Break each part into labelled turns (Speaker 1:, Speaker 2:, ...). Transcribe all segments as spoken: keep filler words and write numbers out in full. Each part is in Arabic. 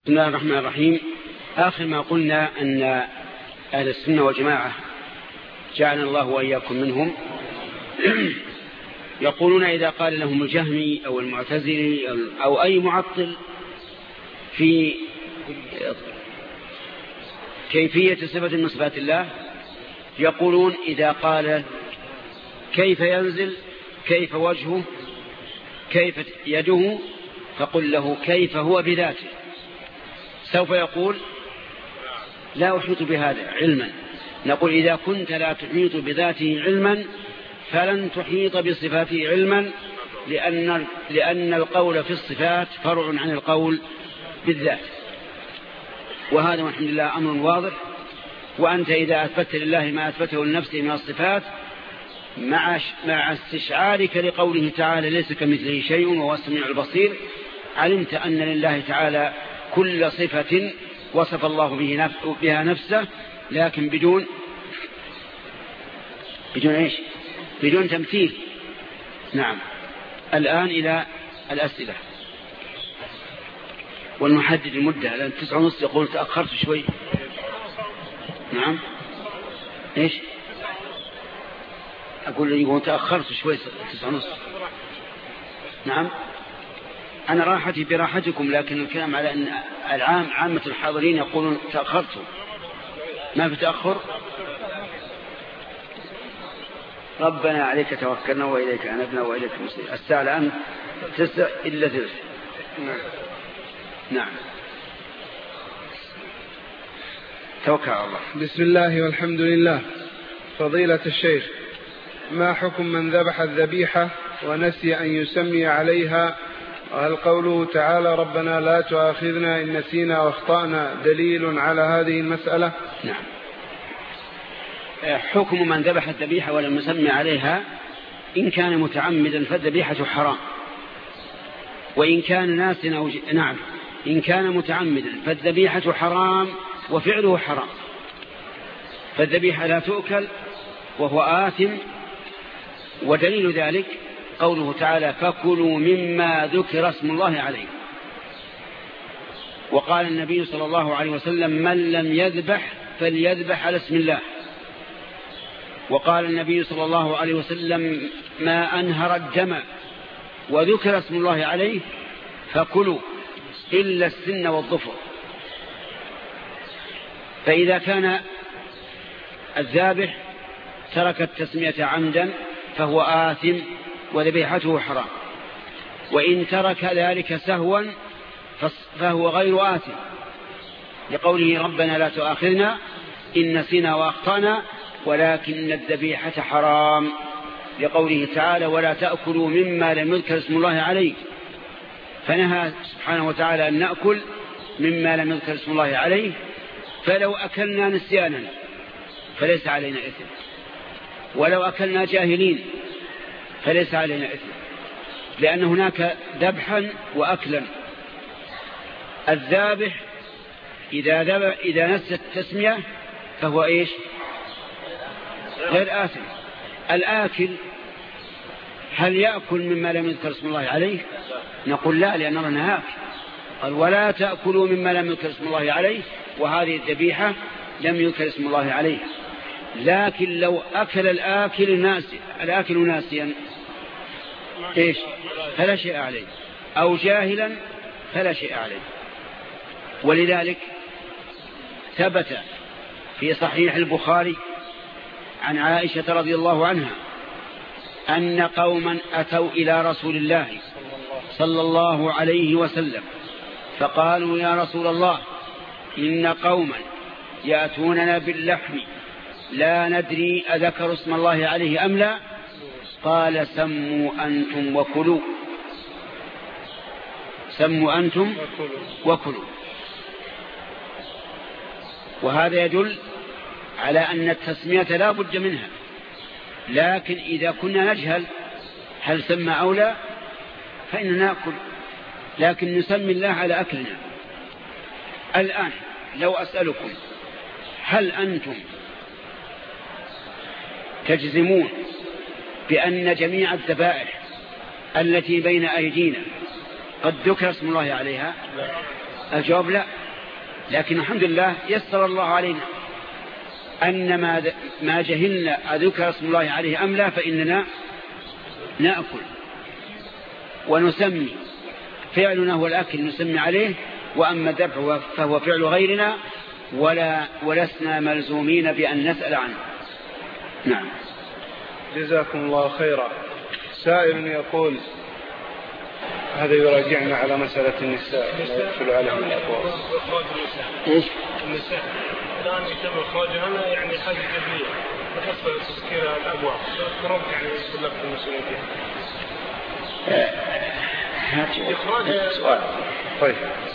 Speaker 1: بسم الله الرحمن الرحيم. آخر ما قلنا أن أهل السنة والجماعة جعلنا الله وإياكم منهم يقولون إذا قال لهم الجهمي أو المعتزلي أو أي معطل في كيفية صفة من صفات الله، يقولون إذا قال كيف ينزل، كيف وجهه، كيف يده، فقل له كيف هو بذاته. سوف يقول لا أحيط بهذا علما. نقول إذا كنت لا تحيط بذاته علما فلن تحيط بصفاته علما، لأن, لأن القول في الصفات فرع عن القول بالذات، وهذا والحمد لله أمر واضح. وأنت إذا أثبت لله ما أثبته لنفسه من الصفات مع, مع استشعارك لقوله تعالى ليس كمثله شيء وهو السميع البصير، علمت أن لله تعالى كل صفة وصف الله به بها نفسه، لكن بدون بدون إيش؟ بدون تمثيل. نعم. الآن إلى الأسئلة، ونحدد المدة لأن تسعة ونص يقول تأخرت شوي. نعم. إيش أقول يقول تأخرت شوي تسعة ونص. نعم. أنا راحتي براحتكم، لكن الكلام على أن العام عامة الحاضرين يقولون تأخرتوا. ما في تأخر. ربنا عليك توكلنا وإليك أنبنا وإليك المصير. الساعة الآن تسع إلا ثلث. نعم. نعم. توكل على الله.
Speaker 2: بسم الله والحمد لله. فضيلة الشيخ، ما حكم من ذبح الذبيحة ونسي أن يسمي عليها؟ وهل قوله تعالى ربنا لا تؤاخذنا إن نسينا واخطأنا دليل على هذه المسألة؟
Speaker 1: نعم. حكم من ذبح الذبيحة ولم يسمي عليها، إن كان متعمدا فالذبيحة حرام، وإن كان ناسيا أو ج... نعم إن كان متعمدا فالذبيحة حرام وفعله حرام. فالذبيحة لا تؤكل وهو آثم، ودليل ذلك قوله تعالى فكلوا مما ذكر اسم الله عليه. وقال النبي صلى الله عليه وسلم من لم يذبح فليذبح على اسم الله. وقال النبي صلى الله عليه وسلم ما أنهر الدم وذكر اسم الله عليه فكلوا إلا السن والظفر. فإذا كان الذابح ترك التسمية عمدا فهو آثم وذبيحته حرام، وإن ترك ذلك سهوا فهو غير آثم، لقوله ربنا لا تؤاخذنا إن نسينا وأخطأنا ولكن الذبيحة حرام، لقوله تعالى ولا تأكلوا مما لم يذكر اسم الله عليه. فنهى سبحانه وتعالى أن نأكل مما لم يذكر اسم الله عليه، فلو أكلنا نسيانا فليس علينا إثم، ولو أكلنا جاهلين فليس علينا إثم، لأن هناك ذبحا وأكلا. الذابح إذا, ذبح إذا نسى التسمية فهو إيش؟ غير آثم. الآكل هل يأكل مما لم يذكر اسم الله عليه؟ نقول لا، لأن الله نهاك قال ولا تأكلوا مما لم يذكر اسم الله عليه، وهذه الذبيحة لم يذكر اسم الله عليه. لكن لو أكل الآكل ناسيا الآكل ناسيا إيش؟ فلا شيء عليه، أو جاهلا فلا شيء عليه. ولذلك ثبت في صحيح البخاري عن عائشة رضي الله عنها أن قوما أتوا إلى رسول الله صلى الله عليه وسلم فقالوا يا رسول الله إن قوما يأتوننا باللحم لا ندري أذكر اسم الله عليه أم لا؟ قال سموا أنتم وكلوا، سموا أنتم وكلوا. وهذا يدل على أن التسمية لا بد منها، لكن إذا كنا نجهل هل سمى أو لا فإننا نأكل، لكن نسمي الله على أكلنا. الآن لو أسألكم هل أنتم تجزمون بأن جميع الذبائح التي بين أيدينا قد ذكر اسم الله عليها؟ الجواب لا، لكن الحمد لله يسر الله علينا أن ما ما جهلنا أذكر اسم الله عليه أم لا فإننا نأكل ونسمي، فعلنا هو الأكل نسمي عليه، وأما الذبح فهو فعل غيرنا ولا ولسنا ملزومين بأن نسأل عنه. نعم.
Speaker 2: جزاكم الله خيرا. سائل يقول، هذا يراجعنا على مسألة النساء يدخل عليهم الأبواب.
Speaker 1: إيش؟
Speaker 3: النساء الآن يتم إخراجها يعني حاجة جدية بحسب تسكير الأبواب، فرق يعني يقول المسؤولين فيها. إخراج
Speaker 2: سؤال. طيب.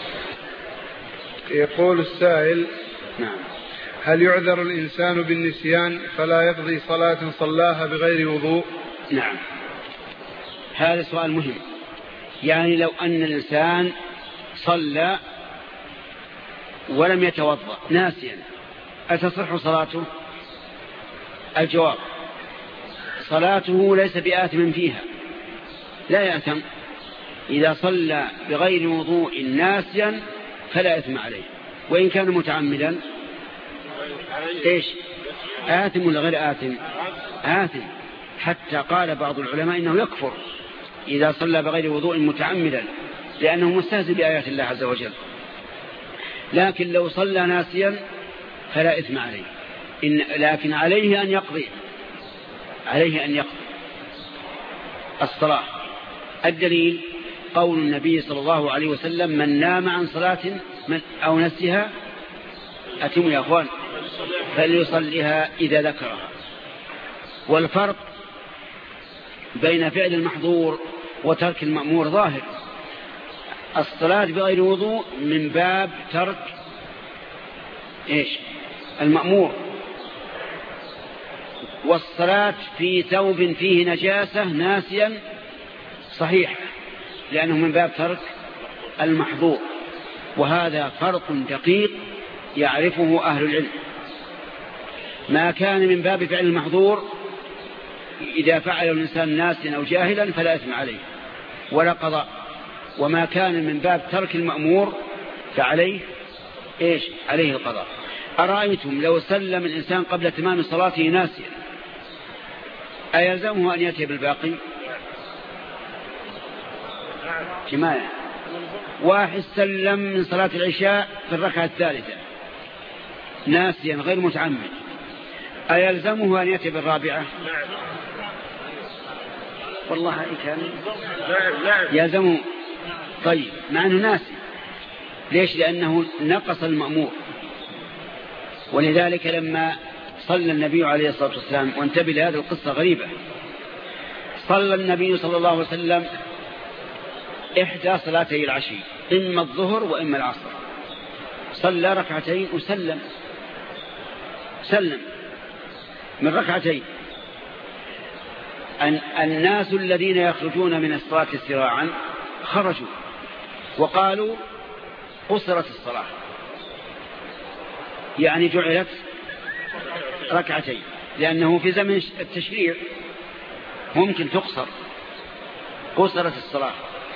Speaker 2: يقول السائل:
Speaker 1: نعم.
Speaker 2: هل يعذر الإنسان بالنسيان فلا يقضي صلاة صلاها بغير وضوء؟
Speaker 1: نعم، هذا سؤال مهم. يعني لو أن الإنسان صلى ولم يتوضأ ناسيا أتصح صلاته؟ الجواب: صلاته ليس بآثم فيها، لا يأثم. إذا صلى بغير وضوء ناسيا فلا إثم عليه، وإن كان متعمدا إيش؟ آثم ولا غير آثم؟ آثم، حتى قال بعض العلماء إنه يكفر إذا صلى بغير وضوء متعمدا، لأنه مستهزئ بآيات الله عز وجل. لكن لو صلى ناسيا فلا إثم عليه، إن لكن عليه أن يقضي عليه أن يقضي الصلاة. الدليل قول النبي صلى الله عليه وسلم: من نام عن صلاة من أو نسيها، أتموا يا أخوان، فليصليها إذا ذكرها. والفرق بين فعل المحظور وترك المأمور ظاهر. الصلاة بغير وضوء من باب ترك إيش؟ المأمور، والصلاة في ثوب فيه نجاسة ناسيا صحيح، لأنه من باب ترك المحظور. وهذا فرق دقيق يعرفه أهل العلم. ما كان من باب فعل المحظور إذا فعل الإنسان ناسيا أو جاهلا فلا إثم عليه ولا قضاء، وما كان من باب ترك المأمور فعليه إيش؟ عليه القضاء. أرأيتم لو سلم الإنسان قبل تمام صلاته ناسيا أيلزمه أن يأتي بالباقي؟ جماعة، واحد سلم من صلاة العشاء في الركعة الثالثة ناسيا غير متعمد، أيلزمه أن يأتي بالرابعة؟ والله كان يلزمه. طيب، مع أنه ناسي. ليش؟ لأنه نقص المأمور. ولذلك لما صلى النبي عليه الصلاة والسلام، وانتبه لهذه القصة غريبة، صلى النبي صلى الله عليه وسلم إحدى صلاتي العشي، إما الظهر وإما العصر، صلى ركعتين وسلم سلم من ركعتين. أن الناس الذين يخرجون من الصلاة سراعا خرجوا وقالوا قصرت الصلاة، يعني جعلت ركعتين، لأنه في زمن التشريع ممكن تقصر، قصرت الصلاة.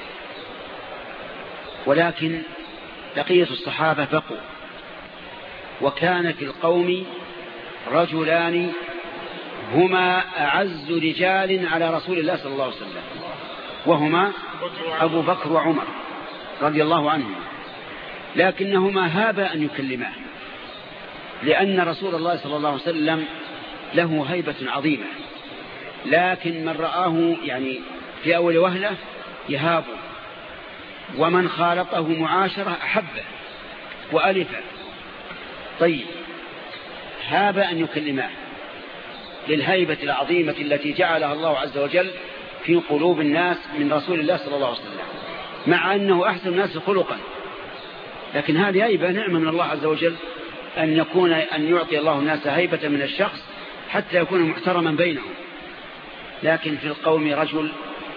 Speaker 1: ولكن بقية الصحابة بقوا، وكان في القوم رجلان هما أعز رجال على رسول الله صلى الله عليه وسلم، وهما أبو بكر وعمر رضي الله عنهم، لكنهما هابا أن يكلماه، لأن رسول الله صلى الله عليه وسلم له هيبة عظيمة، لكن من رآه يعني في أول وهلة يهابه، ومن خالطه معاشرة أحبه وألفه. طيب، هاب أن يكلماه للهيبة العظيمة التي جعلها الله عز وجل في قلوب الناس من رسول الله صلى الله عليه وسلم، مع أنه أحسن الناس خلقا، لكن هذه هيبة نعمة من الله عز وجل، أن يكون أن يعطي الله الناس هيبة من الشخص حتى يكون محترما بينهم. لكن في القوم رجل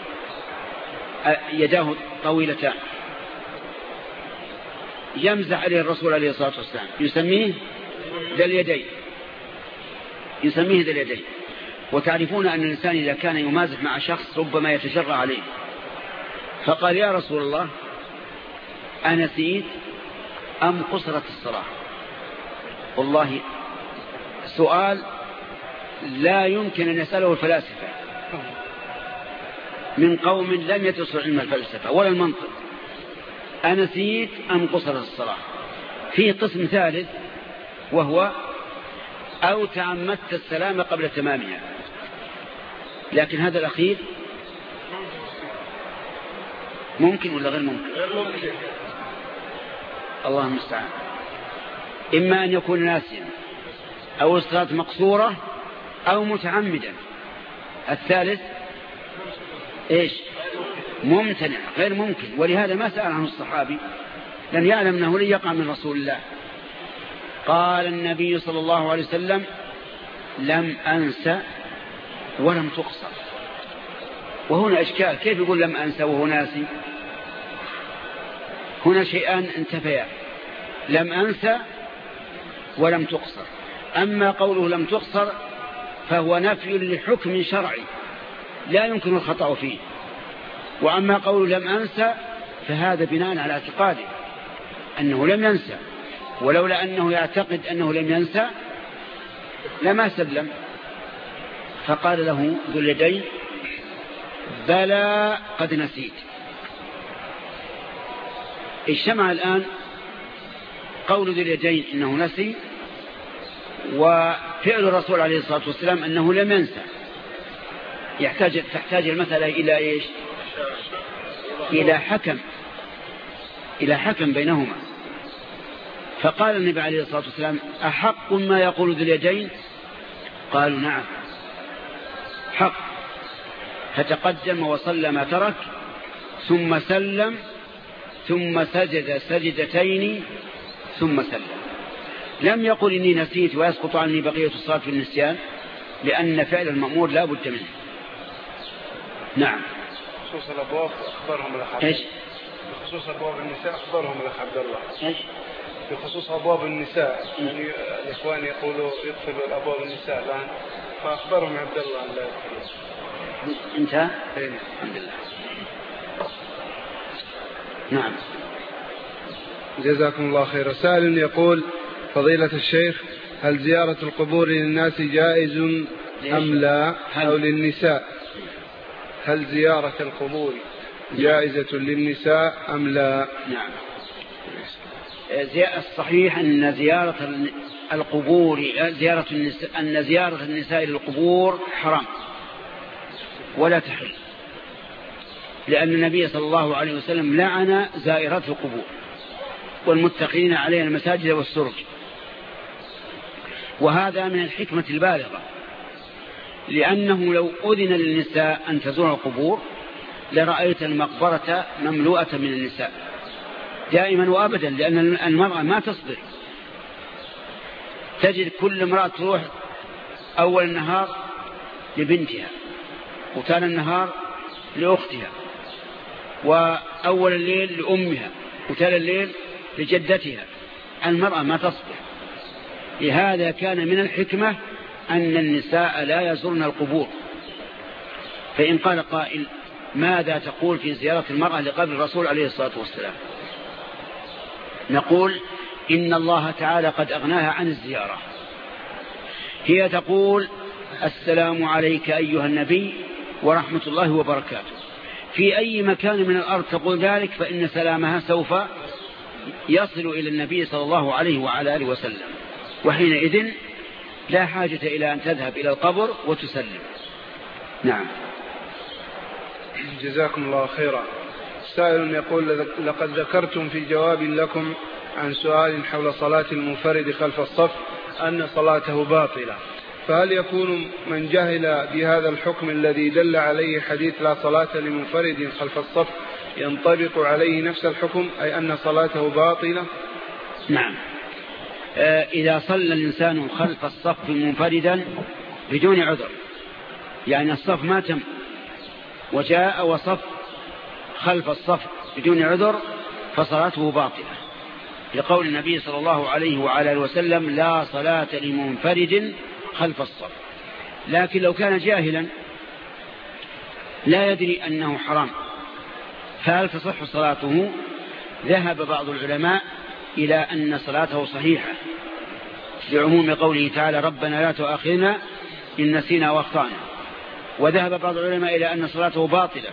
Speaker 1: يداه طويلتان يمزح عليه الرسول عليه الصلاة والسلام، يسميه ذا اليدين، يسميه ذا اليدين. وتعرفون أن الإنسان إذا كان يمازح مع شخص ربما يتجرأ عليه، فقال: يا رسول الله أنسيت؟ أم قصرت الصلاة؟ والله سؤال لا يمكن أن يسأله الفلاسفة من قوم لم يدرسوا علم الفلسفة ولا المنطق. أنسيت أم قصرت الصلاة؟ في قسم ثالث وهو أو تعمدت السلام قبل تمامها، لكن هذا الأخير ممكن ولا غير ممكن؟ الله المستعان. إما أن يكون ناسيا أو الصلاة مقصورة أو متعمدا. الثالث إيش؟ ممتنع غير ممكن، ولهذا ما سأل عنه الصحابي لن يعلم أنه لن يقع من رسول الله. قال النبي صلى الله عليه وسلم لم أنسى ولم تقصر. وهنا إشكال، كيف يقول لم أنسى وهو ناسي؟ هنا شيئان انتفيا، لم أنسى ولم تقصر. أما قوله لم تقصر فهو نفي لحكم شرعي لا يمكن الخطأ فيه، وأما قوله لم أنسى فهذا بناء على اعتقاده أنه لم ينسى، ولولا أنه يعتقد أنه لم ينسى لما سلم. فقال له ذو اليدين بلى قد نسيت. اجتمع الآن قول ذو اليدين إنه نسي وفعل الرسول عليه الصلاة والسلام أنه لم ينسى. يحتاج تحتاج المسألة إلى إيش؟ إلى حكم إلى حكم بينهما. فقال النبي عليه الصلاة والسلام أحق ما يقول ذو اليدين؟ قالوا نعم حق. فتقدم وصلى ما ترك ثم سلم ثم سجد سجدتين ثم سلم. لم يقل إني نسيت ويسقط عني بقية الصلاة في النسيان، لأن فعل المأمور لا بد منه. نعم.
Speaker 2: بخصوص الأبواب أخبرهم الأخ
Speaker 1: إيش؟
Speaker 2: بخصوص أبواب النساء أخبرهم الأخ عبد الله.
Speaker 1: إيش؟
Speaker 2: بخصوص أبواب النساء يعني الإخوان يقولوا يدخلوا الأبواب النساء الآن، فأخبرهم عبد الله أن لا يدخلوا.
Speaker 1: انتهى؟ الحمد لله. نعم.
Speaker 2: جزاكم الله خير. سائل يقول فضيلة الشيخ هل زيارة القبور للناس جائز أم لا؟ أو للنساء؟ هل زيارة القبور جائزة للنساء أم لا؟
Speaker 1: نعم. الصحيح أن زيارة القبور زيارة النساء أن زيارة النساء للقبور حرام ولا تحل، لأن النبي صلى الله عليه وسلم لعن زائرات القبور والمتقين عليها المساجد والسرج. وهذا من الحكمة البالغة، لأنه لو أذن للنساء أن تزور القبور لرأيت المقبرة مملوءة من النساء دائما وأبدا، لأن المرأة ما تصبر. تجد كل امرأة تروح أول النهار لبنتها وثاني النهار لأختها وأول الليل لأمها وثالث الليل لجدتها. المرأة ما تصبر. لهذا كان من الحكمة أن النساء لا يزورن القبور. فإن قال قائل ماذا تقول في زيارة المرأة لقبر الرسول عليه الصلاة والسلام؟ نقول إن الله تعالى قد أغناها عن الزيارة. هي تقول السلام عليك أيها النبي ورحمة الله وبركاته. في أي مكان من الأرض تقول ذلك فإن سلامها سوف يصل إلى النبي صلى الله عليه وعلى آله وسلم، وحينئذ لا حاجة إلى أن تذهب إلى القبر وتسلم. نعم.
Speaker 2: جزاكم الله خيرا. سائل يقول لقد ذكرتم في جواب لكم عن سؤال حول صلاة المنفرد خلف الصف أن صلاته باطلة، فهل يكون من جهل بهذا الحكم الذي دل عليه حديث لا صلاة لمنفرد خلف الصف ينطبق عليه نفس الحكم، أي أن صلاته باطلة؟
Speaker 1: نعم. إذا صلى الإنسان خلف الصف منفردا بدون عذر، يعني الصف ما تم وجاء وصف خلف الصف بدون عذر فصلاته باطلة، لقول النبي صلى الله عليه وعلى آله وسلم لا صلاة لمنفرد خلف الصف. لكن لو كان جاهلا لا يدري أنه حرام فهل تصح صلاته؟ ذهب بعض العلماء إلى أن صلاته صحيحة لعموم قوله تعالى ربنا لا تؤاخذنا إن نسينا واخطأنا. وذهب بعض العلماء إلى أن صلاته باطلة،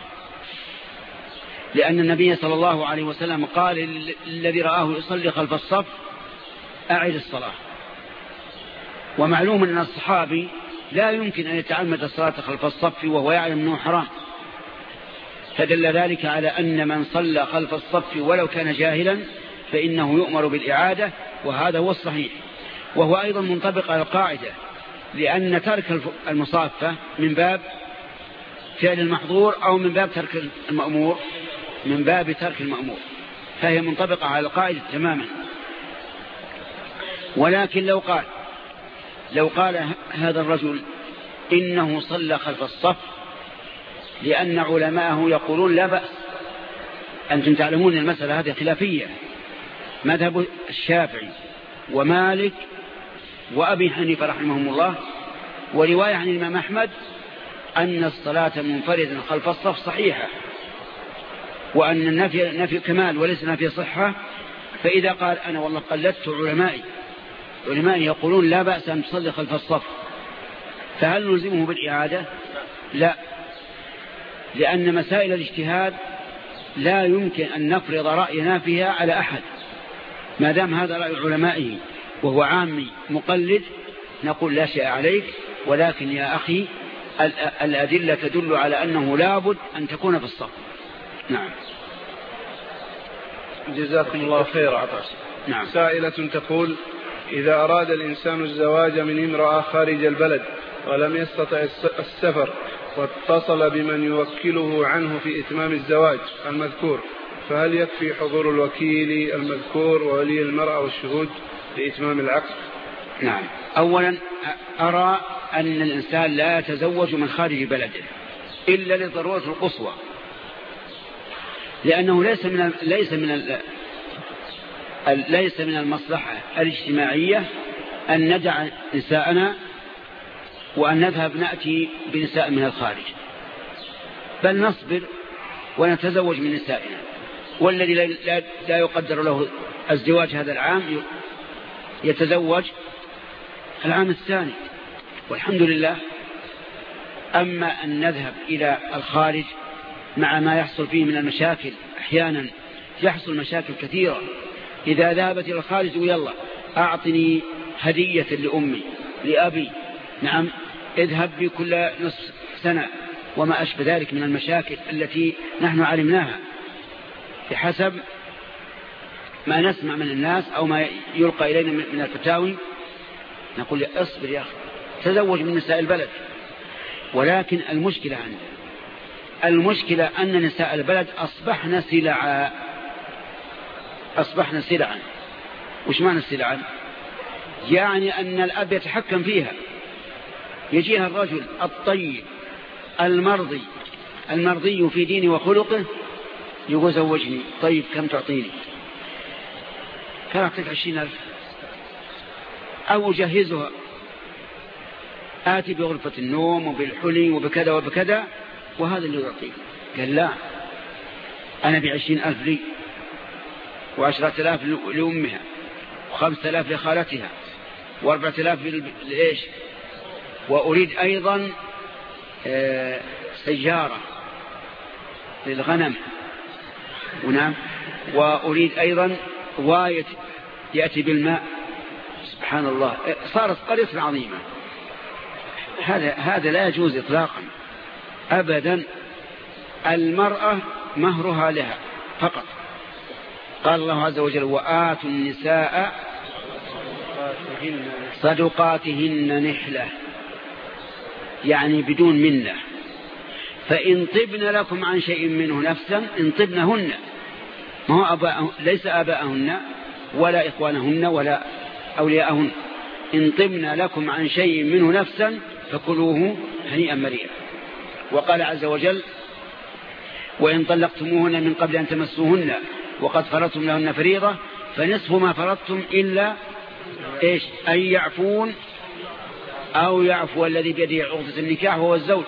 Speaker 1: لأن النبي صلى الله عليه وسلم قال الذي رآه يصلي خلف الصف أعد الصلاة. ومعلوم أن الصحابي لا يمكن أن يتعمد الصلاة خلف الصف وهو يعلم أنه حرام، فدل ذلك على أن من صلى خلف الصف ولو كان جاهلا فإنه يؤمر بالإعادة، وهذا هو الصحيح. وهو أيضا منطبق على القاعدة، لأن ترك المصافة من باب فعل المحظور أو من باب ترك المأمور، من باب ترك المأمور، فهي منطبقة على القاعدة تماما. ولكن لو قال لو قال هذا الرجل إنه صلى خلف الصف لأن علماءه يقولون لا بأس. أنتم تعلمون المسألة هذه خلافية، مذهب الشافعي ومالك وأبي حنيفة رحمهم الله، ورواية عن الإمام أحمد أن الصلاة منفردا خلف الصف صحيحة، وأن النفي نفي كمال وليس نفي صحة. فإذا قال أنا والله قلدت علمائي علمائي يقولون لا بأس أن تصلي خلف الصف، فهل نلزمه بالإعادة؟ لا، لأن مسائل الاجتهاد لا يمكن أن نفرض رأينا فيها على أحد. ما دام هذا رأي علمائه وهو عامي مقلد نقول لا شيء عليك، ولكن يا أخي الأدلة تدل على أنه لابد أن تكون في الصف. نعم.
Speaker 2: جزاكم الله خيرا.
Speaker 1: نعم.
Speaker 2: سائلة تقول إذا أراد الإنسان الزواج من امرأة خارج البلد ولم يستطع السفر واتصل بمن يوكله عنه في إتمام الزواج المذكور، فهل يكفي حضور الوكيل المذكور وولي المرأة والشهود لإتمام العقد؟
Speaker 1: نعم. أولا أرى أن الإنسان لا يتزوج من خارج بلده إلا لضرورة القصوى، لأنه ليس من ليس من ليس من المصلحة الاجتماعية أن ندع نساءنا وأن نذهب نأتي بنساء من الخارج، بل نصبر ونتزوج من نسائنا. والذي لا يقدر له الزواج هذا العام يتزوج العام الثاني، والحمد لله. أما أن نذهب إلى الخارج مع ما يحصل فيه من المشاكل، أحيانا يحصل مشاكل كثيرة. إذا ذهبت إلى الخارج ويلا أعطني هدية لأمي لأبي، نعم اذهب بي كل نصف سنة، وما أشبه ذلك من المشاكل التي نحن علمناها بحسب ما نسمع من الناس أو ما يلقى إلينا من الفتاوي. نقول اصبر يا أخي، تزوج من نساء البلد. ولكن المشكلة عندنا المشكلة أن نساء البلد أصبحنا سلعا أصبحنا سلعا. وش معنى السلعا؟ يعني أن الأب يتحكم فيها. يجيها الرجل الطيب المرضي المرضي في دينه وخلقه يقول زوجني. طيب كم تعطيني؟ كم أعطيك؟ عشرين ألف. أو جهزها، آتي بغرفة النوم وبالحلي وبكذا وبكذا، وهذا اللي يعطيه. قال لا، أنا بعشرين ألف لي، وعشرة آلاف لأمها، وخمسة آلاف لخالتها، وأربعة آلاف لإيش، وأريد أيضا سيارة للغنم، ونعم، وأريد أيضا واية يأتي بالماء. سبحان الله، صارت قرية عظيمة. هذا هذا لا يجوز إطلاقا أبدا. المرأة مهرها لها فقط. قال الله عز وجل وآتوا النساء صدقاتهن نحلة، يعني بدون منة. فإن طبن لكم عن شيء منه نفسا إن طبنهن، ما هو أباء، ليس آباءهن ولا إخوانهن ولا أولياءهن. إن طبن لكم عن شيء منه نفسا فكلوه هنيئا مريئا. وقال عز وجل وإن طلقتموهن من قبل أن تمسوهن وقد فرضتم لهن فريضة فنصف ما فرضتم إلا إيش أن يعفون أو يعفو الذي بيده عقدة النكاح وهو الزوج.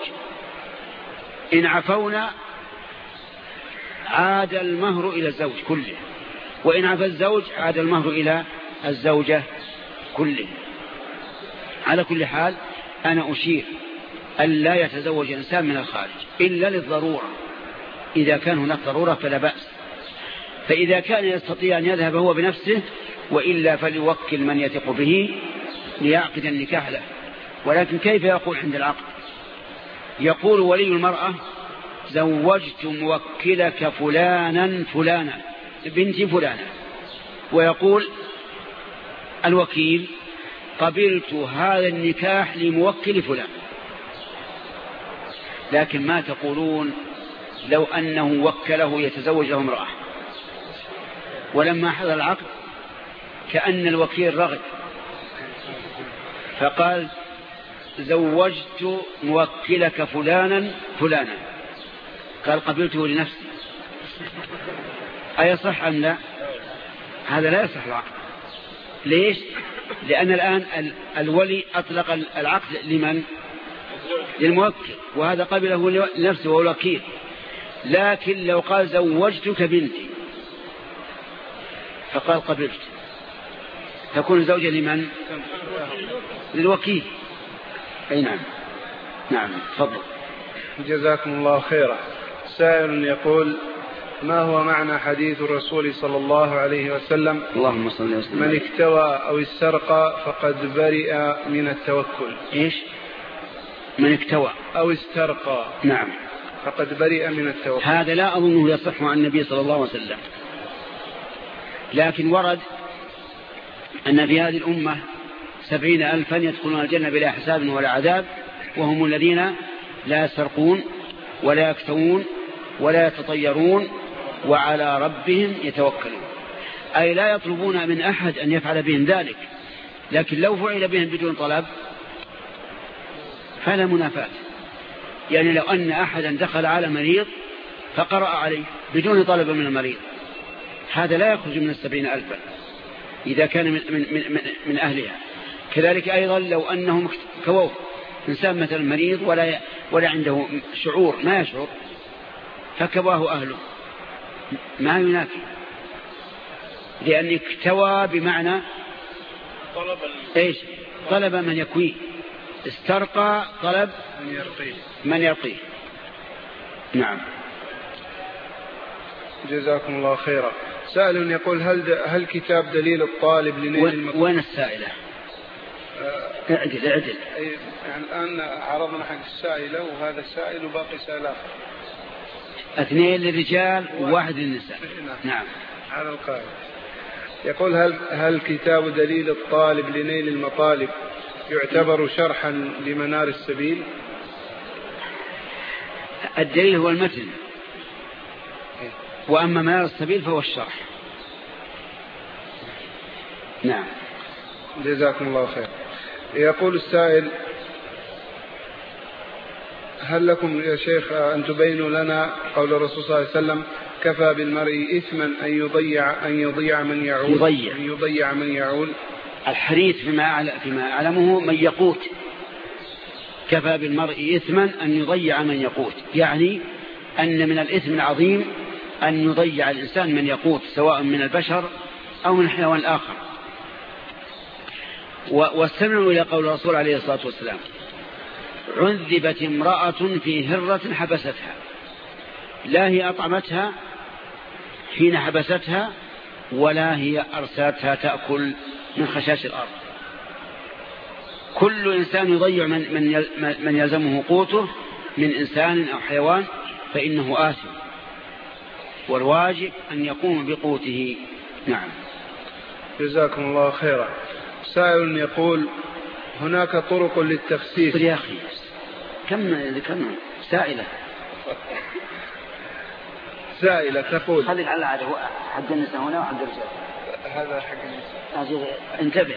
Speaker 1: إن عفونا عاد المهر إلى الزوج كله. وإن عفى الزوج عاد المهر إلى الزوجة كله. على كل حال أنا أشير أن لا يتزوج إنسان من الخارج إلا للضرورة، إذا كان هناك ضرورة فلا بأس. فإذا كان يستطيع أن يذهب هو بنفسه وإلا فليوكل من يثق به ليعقد النكاح له. ولكن كيف يقول عند العقد؟ يقول ولي المرأة زوجت موكلك فلانا فلانا بنتي فلانا، ويقول الوكيل قبلت هذا النكاح لموكل فلان. لكن ما تقولون لو أنه وكله يتزوج له امرأة ولما حضر العقد كأن الوكيل رغب فقال زوجت موكلك فلانا فلانا، قال قبلته لنفسي، أيصح أم لا؟ هذا لا يصح العقد. ليش؟ لأن الآن الولي أطلق العقد لمن؟ للموكل، وهذا قبله لنفسه وهو الوكيل. لكن لو قال زوجتك بنتي فقال قبلت، تكون زوجة لمن؟ للوكيل. أي نعم. نعم تفضل.
Speaker 2: جزاكم الله خيرا. سائل يقول ما هو معنى حديث الرسول صلى الله عليه وسلم
Speaker 1: اللهم صل وسلم
Speaker 2: من اكتوى أو استرقى فقد برئ من التوكل؟
Speaker 1: إيش؟ من اكتوى
Speaker 2: أو استرقى
Speaker 1: نعم
Speaker 2: فقد برئ من التوكل.
Speaker 1: هذا لا أظنه يصح عن النبي صلى الله عليه وسلم، لكن ورد أن في هذه الأمة سبعين ألفا يدخلون الجنة بلا حساب ولا عذاب، وهم الذين لا يسرقون ولا يكتوون ولا يتطيرون وعلى ربهم يتوكلون، أي لا يطلبون من أحد أن يفعل بهم ذلك، لكن لو فعل بهم بدون طلب فلا منافاة. يعني لو أن أحدا دخل على مريض فقرأ عليه بدون طلب من المريض هذا لا يخرج من السبعين ألفا إذا كان من, من, من, من أهلها. كذلك أيضا لو أنهم كووه إنسان مثلا مريض ولا, ولا عنده شعور ما يشعر فكواه أهله ما ينافي، لأن اكتوى بمعنى
Speaker 3: طلب
Speaker 1: إيش؟ طلب من يكويه، استرقى طلب
Speaker 2: من يرقيه
Speaker 1: من يرقيه. نعم.
Speaker 2: جزاكم الله خيرا. سائل يقول هل هل كتاب دليل الطالب لنيل المطلوب؟
Speaker 1: وين السائلة؟
Speaker 2: آه
Speaker 1: اعدل اعدل.
Speaker 2: يعني الآن عرضنا حق السائلة وهذا السائل وباقي سائلات.
Speaker 1: اثنين للرجال وواحد للنساء. نعم.
Speaker 2: على القاعدة. يقول هل هل كتاب دليل الطالب لنيل المطالب يعتبر شرحا لمنار السبيل؟
Speaker 1: الدليل هو المتن، وأما منار السبيل فهو الشرح. نعم.
Speaker 2: جزاكم الله خير. يقول السائل هل لكم يا شيخ أن تبينوا لنا قول الرسول صلى الله عليه وسلم كفى بالمرء إثما أن يضيع أن يضيع من يعول
Speaker 1: يضيع,
Speaker 2: أن يضيع من يعول؟
Speaker 1: الحديث فيما فيما أعلمه من يقوت، كفى بالمرء إثما أن يضيع من يقوت، يعني أن من الإثم العظيم أن يضيع الإنسان من يقوت سواء من البشر أو من حيوان آخر. واستمعوا إلى قول الرسول عليه الصلاة والسلام عذبت امرأة في هرة حبستها، لا هي أطعمتها حين حبستها ولا هي أرسلتها تأكل من خشاش الأرض. كل إنسان يضيع من, من, من يلزمه قوته من إنسان أو حيوان فإنه آثم، والواجب أن يقوم بقوته. نعم.
Speaker 2: جزاكم الله خيرا. سائل يقول هناك طرق للتخسيس.
Speaker 1: يا أخي كم كم سائلة
Speaker 2: سائلة تقول
Speaker 1: خليك على عاده حق النساء هنا وحق الرجال.
Speaker 2: هذا حق النساء.
Speaker 1: انتبه.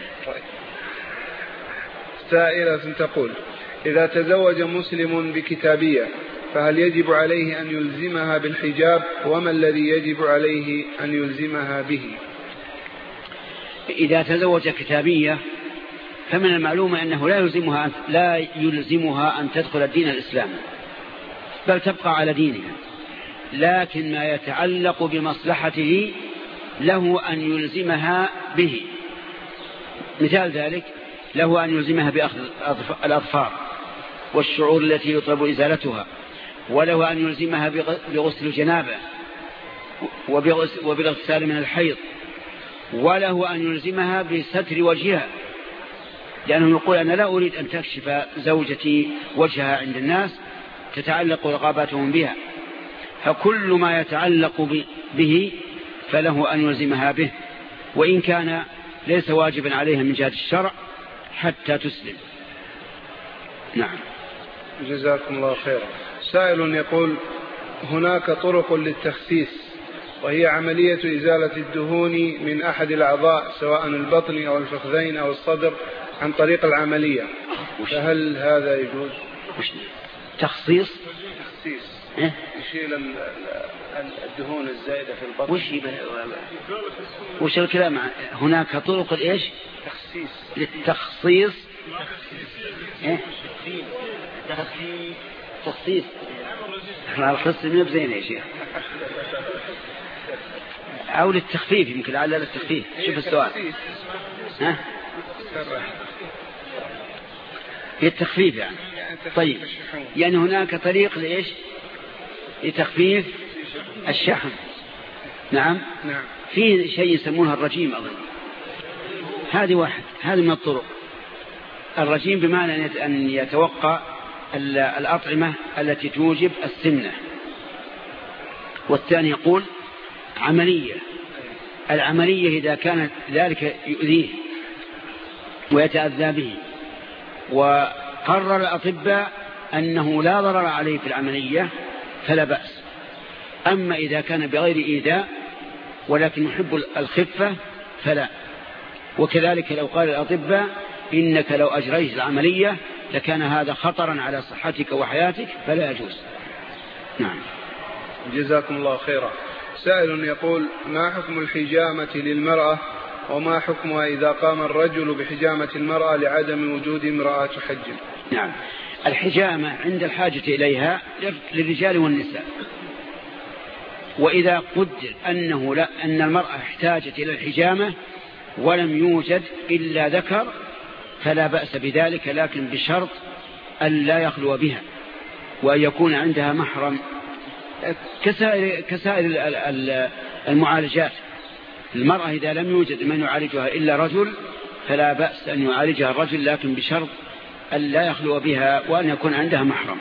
Speaker 2: سائلة تقول إذا تزوج مسلم بكتابية فهل يجب عليه أن يلزمها بالحجاب، وما الذي يجب عليه أن يلزمها به؟
Speaker 1: إذا تزوج كتابية فمن المعلوم أنه لا يلزمها أن لا يلزمها أن تدخل الدين الإسلامي، بل تبقى على دينها، لكن ما يتعلق بمصلحته له أن يلزمها به. مثال ذلك له أن يلزمها بأخذ الأظفار والشعور التي يطلب إزالتها، وله أن يلزمها بغسل الجنابة وبالاغتسال من الحيض، وله أن يلزمها بستر وجهها، لأنه يقول أنا لا أريد أن تكشف زوجتي وجهها عند الناس تتعلق رقاباتهم بها. فكل ما يتعلق به فله أن يلزمها به، وإن كان ليس واجبا عليها من جهة الشرع حتى تسلم. نعم.
Speaker 2: جزاكم الله خيرا. سائل يقول هناك طرق للتخسيس، وهي عملية إزالة الدهون من أحد الأعضاء سواء البطن أو الفخذين أو الصدر عن طريق العملية، فهل هذا يجوز؟
Speaker 1: تخصيص
Speaker 2: تخسيس
Speaker 1: إيه؟
Speaker 2: يشيل الدهون الزائدة في البطن.
Speaker 1: وش وش الكلام؟ هناك طرق الإيش؟
Speaker 2: تخسيس.
Speaker 1: للتخصيص. إيه؟ تخصيص. احنا الخص من بزين يا شيخ. أو للتخفيف، يمكن لعل للتخفيف. شوف السؤال. ها؟ للتخفيف يعني. طيب، يعني هناك طريق لإيش؟ لتخفيف الشحم. نعم.
Speaker 2: نعم.
Speaker 1: في شيء يسمونها الرجيم أظن، هذه واحد، هذه من الطرق. الرجيم بمعنى أن يتوقع الأطعمة التي توجب السمنة. والثاني يقول عملية. العملية إذا كانت ذلك يؤذيه ويتأذى به، وقرر الأطباء أنه لا ضرر عليه في العملية فلا بأس. أما إذا كان بغير إيذاء ولكن يحب الخفة فلا. وكذلك لو قال الأطباء إنك لو أجريت العملية لكان هذا خطرا على صحتك وحياتك فلا يجوز. نعم.
Speaker 2: جزاكم الله خيرا. سائل يقول ما حكم الحجامة للمرأة، وما حكمها إذا قام الرجل بحجامة المرأة لعدم وجود امرأة تحجم؟
Speaker 1: نعم. الحجامة عند الحاجة إليها للرجال والنساء، وإذا قدر أنه لا أن المرأة احتاجت إلى الحجامة ولم يوجد إلا ذكر فلا بأس بذلك، لكن بشرط أن لا يخلو بها وأن يكون عندها محرم كسائر, كسائر المعالجات. المرأة إذا لم يوجد من يعالجها إلا رجل فلا بأس أن يعالجها الرجل، لكن بشرط أن لا يخلو بها وأن يكون عندها محرم.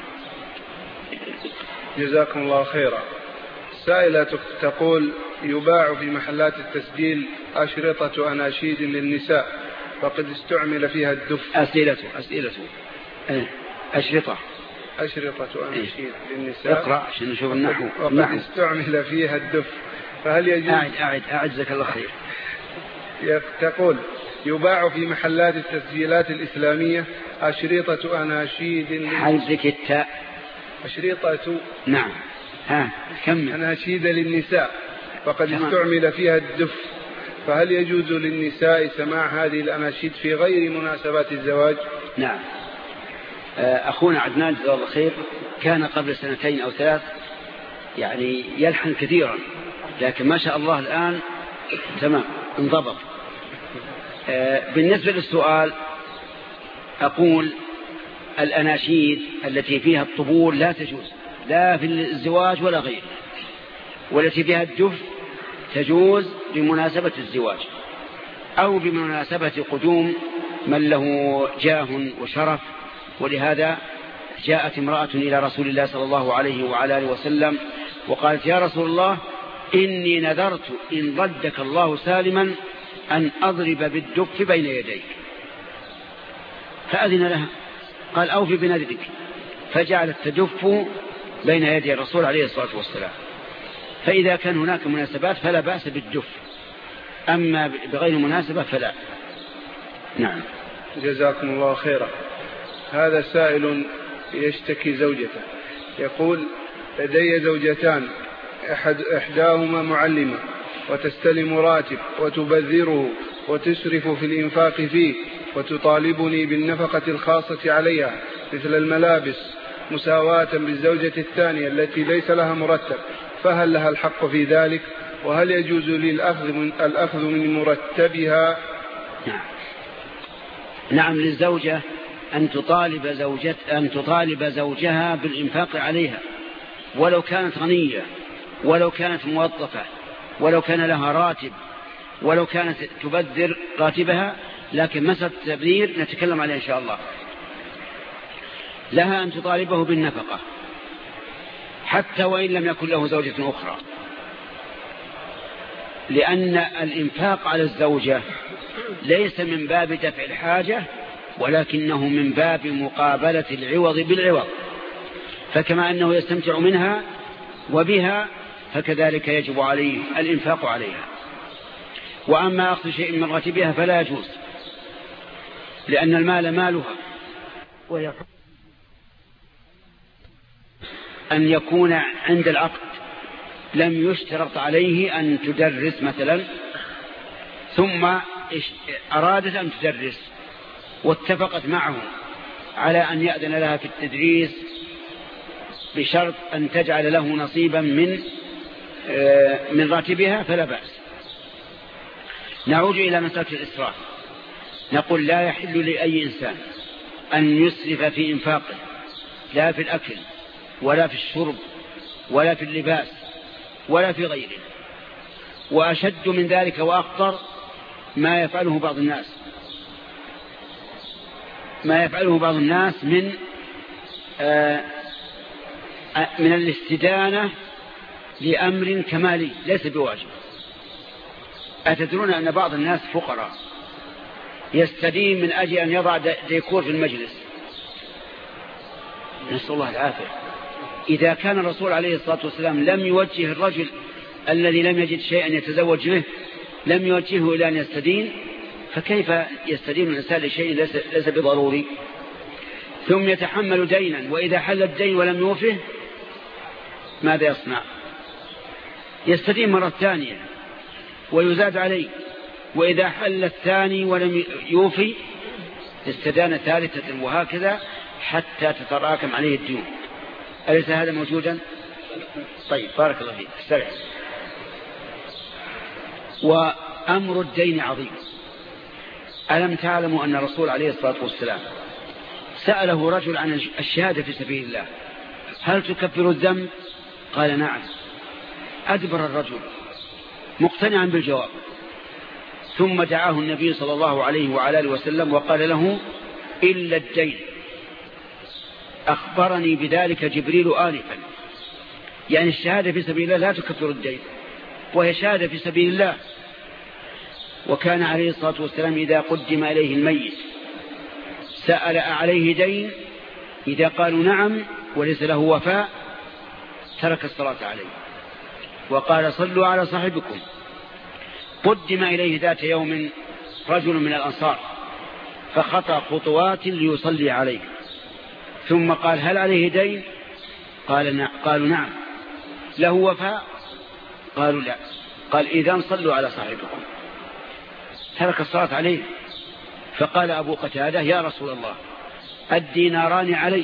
Speaker 2: جزاكم الله خيرا. سائلة تقول يباع في محلات التسجيل أشرطة أناشيد للنساء فقد استعمل فيها الدف.
Speaker 1: أسئلته أسئلته أشرطة
Speaker 2: أشرطة أناشيد للنساء.
Speaker 1: اقرأ عشان نشوف النحو.
Speaker 2: وقد استعمل فيها الدف، فهل يجوز؟
Speaker 1: أعد أعد أعزك الله خير.
Speaker 2: تقول يباع في محلات التسجيلات الإسلامية أشرطة أناشيد للنساء.
Speaker 1: حذك التاء.
Speaker 2: أشرطة.
Speaker 1: نعم. ها كمل.
Speaker 2: أناشيد للنساء فقد استعمل فيها الدف، فهل يجوز للنساء سماع هذه الأناشيد في غير مناسبات الزواج؟
Speaker 1: نعم. أخونا عدنان جزاه الله خير كان قبل سنتين أو ثلاث يعني يلحن كثيرا، لكن ما شاء الله الآن تمام انضبط. بالنسبة للسؤال أقول الأناشيد التي فيها الطبول لا تجوز، لا في الزواج ولا غيره، والتي فيها الدف تجوز بمناسبة الزواج أو بمناسبة قدوم من له جاه وشرف. ولهذا جاءت امرأة إلى رسول الله صلى الله عليه وعلى آله وسلم وقالت يا رسول الله إني نذرت إن ردك الله سالما أن أضرب بالدف بين يديك، فأذن لها قال أوفي بنذرك، فجعلت تدف بين يدي الرسول عليه الصلاة والسلام. فإذا كان هناك مناسبات فلا بأس بالدف، أما بغير مناسبة فلا. نعم.
Speaker 2: جزاكم الله خيرا. هذا سائل يشتكي زوجته يقول لدي زوجتان أحد إحداهما معلمة وتستلم راتب وتبذره وتسرف في الإنفاق فيه وتطالبني بالنفقة الخاصة عليها مثل الملابس مساواة بالزوجة الثانية التي ليس لها مرتب، فهل لها الحق في ذلك؟ وهل يجوز لي الأخذ من, الأخذ من مرتبها؟
Speaker 1: نعم. نعم للزوجة أن تطالب, زوجت أن تطالب زوجها بالإنفاق عليها، ولو كانت غنية، ولو كانت موظفة، ولو كان لها راتب، ولو كانت تبذر راتبها، لكن مسألة التبذير نتكلم عليه إن شاء الله. لها أن تطالبه بالنفقة حتى وإن لم يكن له زوجة أخرى، لأن الإنفاق على الزوجة ليس من باب دفع الحاجة، ولكنه من باب مقابلة العوض بالعوض، فكما أنه يستمتع منها وبها فكذلك يجب عليه الإنفاق عليها. وأما أخذ شيء من راتبها فلا يجوز، لأن المال مالها، ويحب أن يكون عند العقد لم يشترط عليه أن تدرس مثلا، ثم أرادت أن تدرس واتفقت معه على أن يأذن لها في التدريس بشرط أن تجعل له نصيبا من من راتبها فلا بأس. نعود إلى مسألة الإسراف. نقول لا يحل لأي إنسان أن يسرف في إنفاقه، لا في الأكل ولا في الشرب ولا في اللباس ولا في غيره. وأشد من ذلك وأخطر ما يفعله بعض الناس ما يفعله بعض الناس من آه من الاستدانة لأمر كمالي ليس بواجب. أتدرون أن بعض الناس فقراء يستدين من أجل أن يضع ديكور في المجلس؟ نسأل الله العافية. إذا كان الرسول عليه الصلاة والسلام لم يوجه الرجل الذي لم يجد شيئا يتزوج به، لم يوجهه إلى أن يستدين، فكيف يستدين الإنسان لشيء ليس, ليس بضروري؟ ثم يتحمل دينا، وإذا حل الدين ولم يوفه ماذا يصنع؟ يستدين مرة ثانية ويزاد عليه، وإذا حل الثاني ولم يوفي استدان ثالثة، وهكذا حتى تتراكم عليه الديون. أليس هذا موجودا؟ طيب بارك الله فيك. استرح. وأمر الدين عظيم. ألم تعلموا أن الرسول عليه الصلاة والسلام سأله رجل عن الشهادة في سبيل الله هل تكفر الذنب؟ قال نعم. أدبر الرجل مقتنعا بالجواب، ثم دعاه النبي صلى الله عليه وعلى آله وسلم وقال له إلا الدين، أخبرني بذلك جبريل آنفا. يعني الشهادة في سبيل الله لا تكفر الدين، وهي شهادة في سبيل الله. وكان عليه الصلاة والسلام إذا قدم إليه الميت سأل عليه دين، إذا قالوا نعم وليس له وفاء ترك الصلاة عليه وقال صلوا على صاحبكم. قدم إليه ذات يوم رجل من الأنصار فخطى خطوات ليصلي عليه، ثم قال هل عليه دين؟ قال نعم. قالوا نعم. له وفاء؟ قالوا لا. قال إذن صلوا على صاحبكم. ترك الصلاة عليه. فقال أبو قتادة يا رسول الله الديناران علي.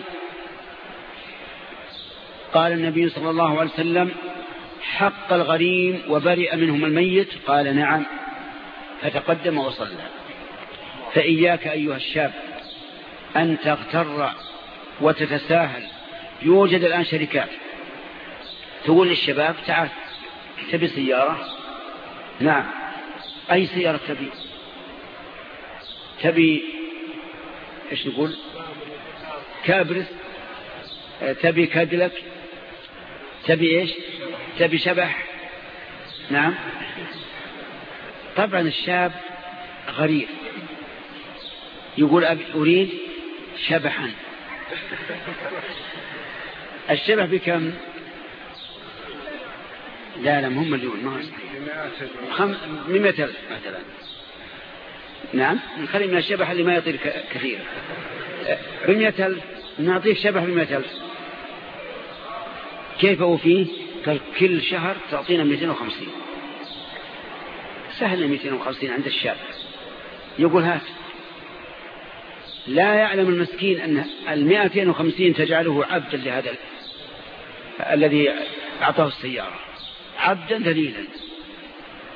Speaker 1: قال النبي صلى الله عليه وسلم حق الغريم وبرئ منهم الميت؟ قال نعم. فتقدم وصلى. فإياك أيها الشاب أن تغتر وتتساهل. يوجد الآن شركات تقول للشباب تعال تبي سيارة؟ نعم. أي سيارة تبي؟ تبي إيش نقول كابرس؟ تبي كادلك؟ تبي إيش؟ تبي شبح؟ نعم. طبعا الشاب غريب يقول أريد شبحا. الشبح بكم؟ لا لا هم مليون ما خم مئة ألف مثلا. نعم نخلي من الشبح اللي ما يطير كثير بمئة ألف، نعطيه شبح بمئة ألف. كيف أوفيه؟ قال كل شهر تعطينا مئتين وخمسين. سهل مئتين وخمسين عند الشاب. يقول هات. لا يعلم المسكين أن المئتين وخمسين تجعله عبدا لهذا الذي أعطاه السيارة، عبدا ذليلا.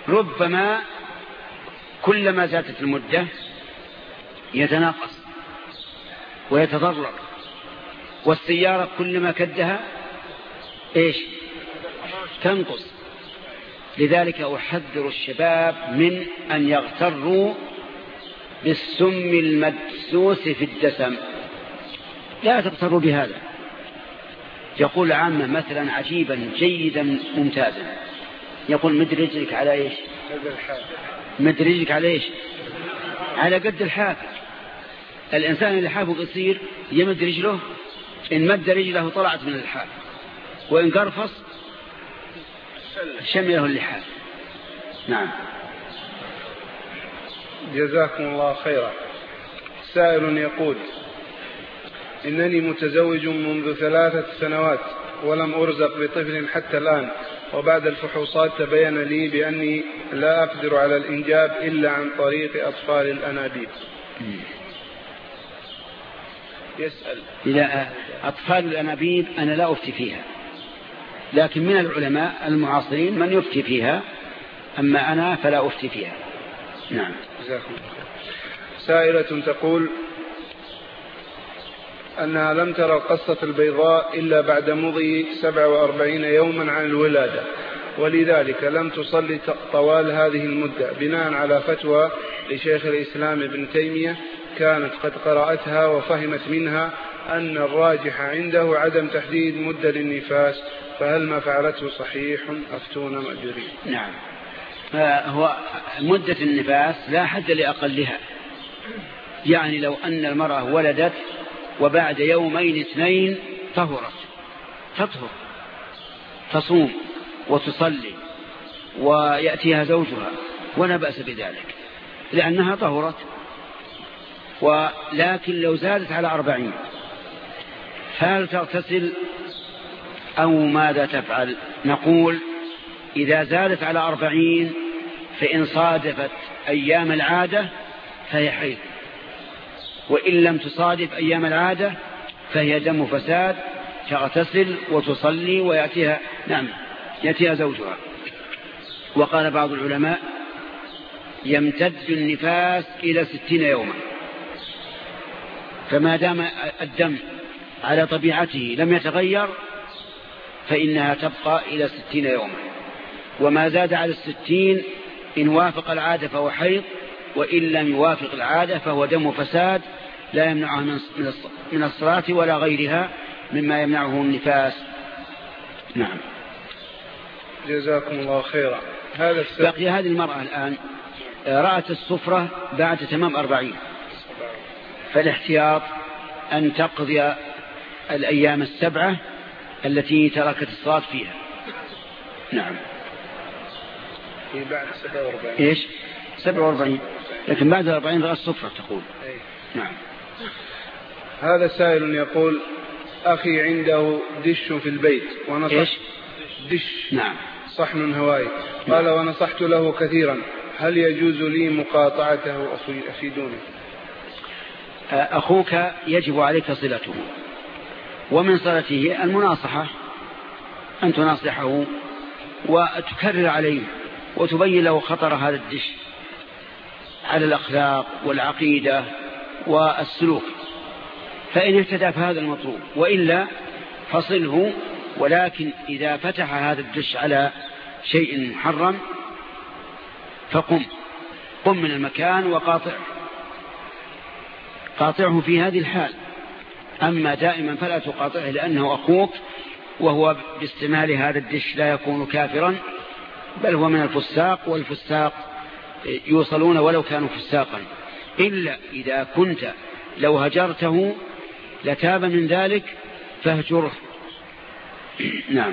Speaker 1: ربما كلما زادت المدة يتناقص ويتضرر، والسيارة كلما كدها إيش تنقص. لذلك أحذر الشباب من أن يغتروا بالسم المدسوس في الدسم، لا تغتروا بهذا. يقول عامة مثلا عجيبا جيدا ممتازا، يقول مد رجلك على إيش؟ مد رجلك على إيش؟ على قد الحافة. الإنسان اللي حافه قصير يمد رجله، إن مد رجله طلعت من الحافة، وإن قرفص شمله اللحاف. نعم.
Speaker 2: جزاكم الله خيرا. سائل يقول: إنني متزوج منذ ثلاثة سنوات ولم أرزق بطفل حتى الآن، وبعد الفحوصات تبين لي بأني لا أقدر على الإنجاب إلا عن طريق أطفال الأنابيب.
Speaker 1: يسأل إلى أطفال الأنابيب أنا لا أفتي فيها، لكن من العلماء المعاصرين من يفتي فيها، أما أنا فلا أفتي فيها. نعم.
Speaker 2: جزاكم الله. سائلة تقول أنها لم ترى القصة البيضاء إلا بعد مضي سبع وأربعين يوما عن الولادة، ولذلك لم تصلي طوال هذه المدة، بناء على فتوى لشيخ الإسلام ابن تيمية كانت قد قرأتها وفهمت منها أن الراجح عنده عدم تحديد مدة للنفاس، فهل ما فعلته صحيح؟ أفتونا مأجورين.
Speaker 1: نعم. هو مدة النفاس لا حد لأقلها، يعني لو أن المرأة ولدت وبعد يومين اثنين طهرت تطهر تصوم وتصلي ويأتيها زوجها ولا بأس بذلك لأنها طهرت. ولكن لو زادت على أربعين هل تغتسل أو ماذا تفعل؟ نقول إذا زادت على أربعين فإن صادفت أيام العادة فهي حيض، وإن لم تصادف أيام العادة فهي دم فساد، تغتسل وتصلي ويأتيها نعم يأتيها زوجها. وقال بعض العلماء يمتد النفاس إلى ستين يوما، فما دام الدم على طبيعته لم يتغير فإنها تبقى إلى ستين يوما، وما زاد على الستين إن وافق العادة فهو حيض، وإن لم يوافق العادة فهو دم فساد لا يمنعه من الصلاة ولا غيرها مما يمنعه النفاس. نعم.
Speaker 2: جزاكم الله خيرا. هذا
Speaker 1: بقي هذه المرأة الآن رأت الصفرة بعد تمام أربعين، فالاحتياط أن تقضي الأيام السبعة التي تركت الصلاة فيها. نعم.
Speaker 2: في بعد سبعة وأربعين.
Speaker 1: إيش؟ سبعة وأربعين، لكن بعد أربعين رأت الصفرة تقول.
Speaker 2: أي.
Speaker 1: نعم.
Speaker 2: هذا سائل يقول: أخي عنده دش في البيت ونصح
Speaker 1: إيش؟
Speaker 2: دش
Speaker 1: نعم
Speaker 2: صحن هوائي، قال ونصحت له كثيرا، هل يجوز لي مقاطعته أفيدوني؟
Speaker 1: أخوك يجب عليك صلته، ومن صلته المناصحة، أن تناصحه وتكرر عليه وتبين له خطر هذا الدش على الأخلاق والعقيدة والسلوك، فإن اهتدى فهذا المطلوب، وإلا فصله. ولكن إذا فتح هذا الدش على شيء محرم فقم قم من المكان وقاطع قاطعه في هذه الحال. أما دائما فلا تقاطعه، لأنه أخوك وهو باستعمال هذا الدش لا يكون كافرا، بل هو من الفساق، والفساق يوصلون ولو كانوا فساقا، إلا إذا كنت لو هجرته لتاب من ذلك فاهجره. نعم.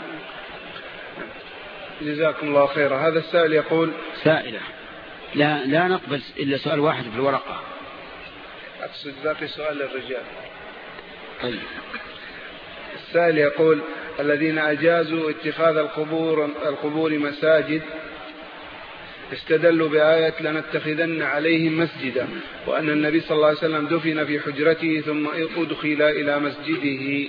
Speaker 2: جزاكم الله خيرا. هذا السائل يقول:
Speaker 1: سائلة لا, لا نقبل إلا سؤال واحد في الورقة.
Speaker 2: أقصد باقي سؤال للرجال.
Speaker 1: طيب.
Speaker 2: السائل يقول: الذين أجازوا اتخاذ القبور, القبور مساجد استدلوا بآية لنتخذن عليهم مسجدا، وأن النبي صلى الله عليه وسلم دفن في حجرته ثم أدخل إلى مسجده.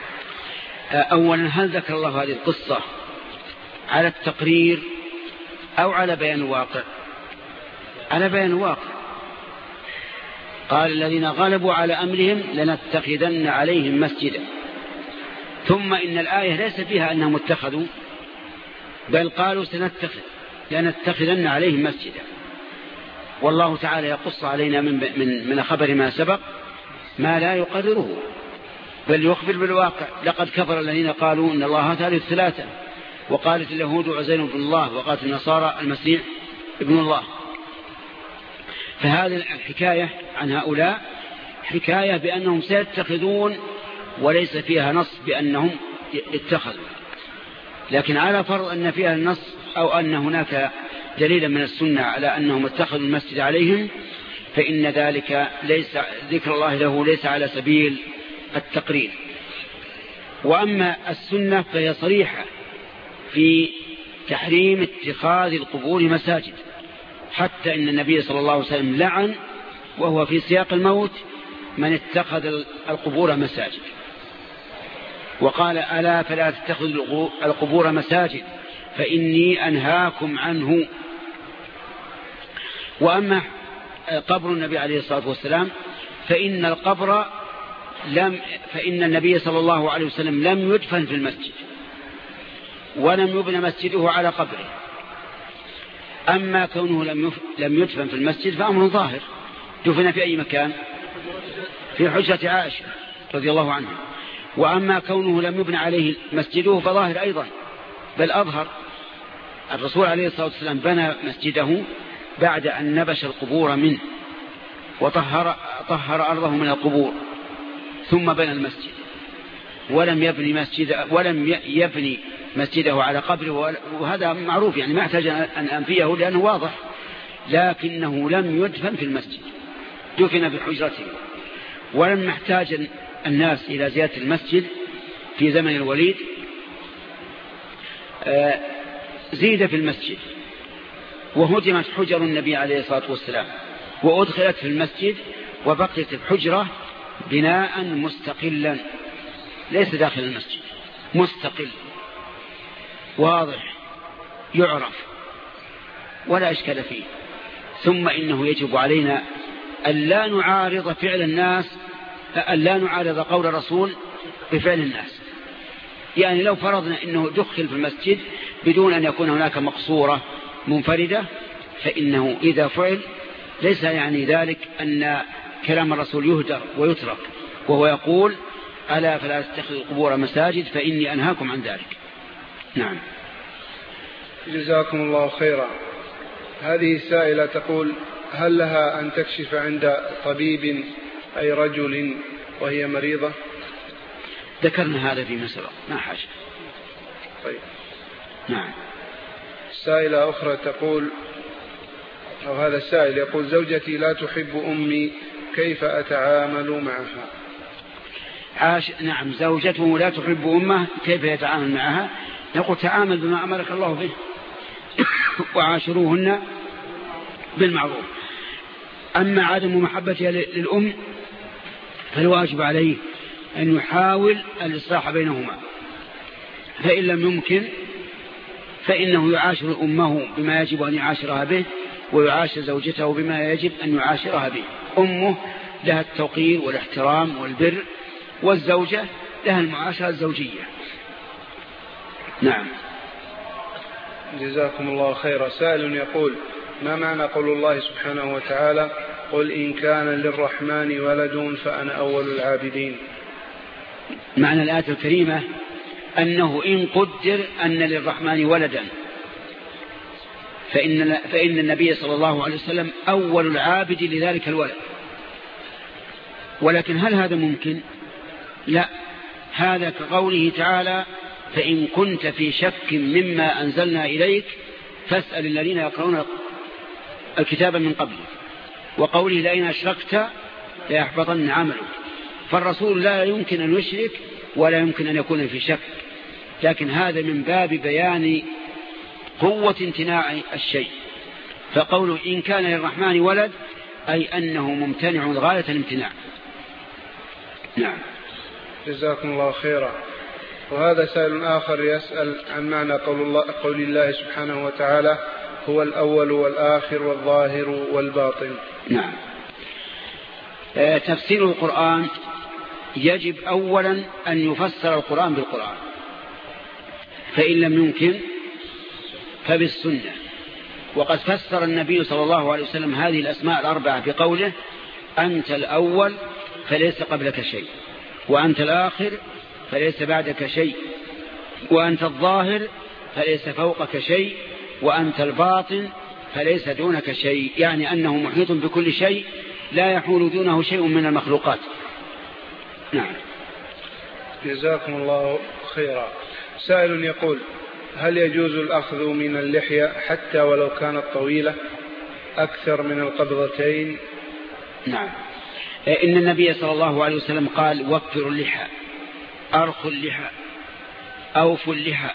Speaker 1: أولا هل ذكر الله هذه القصة على التقرير أو على بيان الواقع؟ على بيان الواقع. قال الذين غلبوا على أمرهم لنتخذن عليهم مسجدا. ثم إن الآية ليس فيها أنهم اتخذوا، بل قالوا سنتخذ لنتخذن عليهم مسجدا. والله تعالى يقص علينا من, من, من خبر ما سبق ما لا يقرره، بل يخبر بالواقع. لقد كفر الذين قالوا إن الله ثالث ثلاثة، وقالت اليهود عزير بن الله، وقالت النصارى المسيح ابن الله. فهذه الحكاية عن هؤلاء حكاية بأنهم سيتخذون، وليس فيها نص بأنهم اتخذوا. لكن على فرض أن فيها النص أو أن هناك دليلا من السنة على أنهم اتخذوا المسجد عليهم، فإن ذلك ليس ذكر الله له ليس على سبيل التقرير. وأما السنة فهي صريحة في تحريم اتخاذ القبور مساجد، حتى إن النبي صلى الله عليه وسلم لعن وهو في سياق الموت من اتخذ القبور مساجد، وقال ألا فلا تتخذوا القبور مساجد فإني أنهاكم عنه. وأما قبر النبي عليه الصلاة والسلام فإن القبر لم فإن النبي صلى الله عليه وسلم لم يدفن في المسجد، ولم يبنى مسجده على قبره. أما كونه لم يدفن في المسجد فأمر ظاهر، دفن في أي مكان؟ في حجرة عائشة رضي الله عنها. وأما كونه لم يبنى عليه مسجده فظاهر أيضا، بل أظهر. الرسول عليه الصلاة والسلام بنى مسجده بعد أن نبش القبور منه وطهر طهر أرضه من القبور، ثم بنى المسجد، ولم يبني مسجد ولم يبني مسجده على قبره. وهذا معروف، يعني ما احتاج أن أنفيه لأنه واضح. لكنه لم يدفن في المسجد، دفن في حجرته. ولم يحتاج الناس إلى زيارة المسجد في زمن الوليد، زيد في المسجد، وهدمت حجر النبي عليه الصلاة والسلام وأدخلت في المسجد، وبقيت الحجرة بناء مستقلا ليس داخل المسجد، مستقل واضح يعرف ولا إشكال فيه. ثم إنه يجب علينا أن لا نعارض فعل الناس، أن لا نعارض قول الرسول بفعل الناس. يعني لو فرضنا أنه دخل في المسجد بدون أن يكون هناك مقصورة منفردة، فإنه إذا فعل ليس يعني ذلك أن كلام الرسول يهدر ويترك، وهو يقول ألا فلا تتخذوا القبور مساجد فإني أنهاكم عن ذلك. نعم.
Speaker 2: جزاكم الله خيرا. هذه السائلة تقول هل لها أن تكشف عند طبيب أي رجل وهي مريضة؟
Speaker 1: ذكرنا هذا في مسألة ما حاجة.
Speaker 2: طيب.
Speaker 1: نعم.
Speaker 2: سائلة أخرى تقول، أو هذا السائل يقول زوجتي لا تحب أمي كيف أتعامل معها؟
Speaker 1: عاش. نعم، زوجته لا تحب أمه كيف يتعامل معها؟ نقول تعامل بما أمرك الله به وعاشروهن بالمعروف. أما عدم محبتها للأم فالواجب عليه أن يحاول الإصلاح بينهما، فإن لم يمكن فإنه يعاشر أمه بما يجب أن يعاشرها به، ويعاشر زوجته بما يجب أن يعاشرها به. أمه لها التوقير والاحترام والبر، والزوجة لها المعاشرة الزوجية. نعم.
Speaker 2: جزاكم الله خيرا. سائل يقول ما معنى قول الله سبحانه وتعالى قل إن كان للرحمن ولد فأنا أول العابدين؟
Speaker 1: معنى الآية الكريمة أنه إن قدر أن للرحمن ولدا فإن, فإن النبي صلى الله عليه وسلم أول العابد لذلك الولد. ولكن هل هذا ممكن؟ لا. هذا كقوله تعالى فإن كنت في شك مما أنزلنا إليك فاسأل الذين يقرؤون الكتاب من قبل، وقوله لئن أشركت ليحبطن عملك. فالرسول لا يمكن أن يشرك ولا يمكن أن يكون في شك، لكن هذا من باب بيان قوة امتناع الشيء. فقوله إن كان للرحمن ولد أي أنه ممتنع غاية الامتناع. نعم.
Speaker 2: جزاكم الله خيرا. وهذا سائل آخر يسأل عن معنى قول الله, قول الله سبحانه وتعالى هو الأول والآخر والظاهر والباطن.
Speaker 1: نعم. آه تفسير القرآن يجب أولا أن يفسر القرآن بالقرآن، فإن لم يمكن فبالسنة. وقد فسر النبي صلى الله عليه وسلم هذه الأسماء الأربعة بقوله: أنت الأول فليس قبلك شيء، وأنت الآخر فليس بعدك شيء، وأنت الظاهر فليس فوقك شيء، وأنت الباطن فليس دونك شيء، يعني أنه محيط بكل شيء لا يحول دونه شيء من المخلوقات. نعم.
Speaker 2: جزاكم الله خيرا. سائل يقول: هل يجوز الأخذ من اللحية حتى ولو كانت طويلة أكثر من القبضتين؟
Speaker 1: نعم. إن النبي صلى الله عليه وسلم قال: وفروا اللحى، أرخوا اللحى، أوفوا اللحى،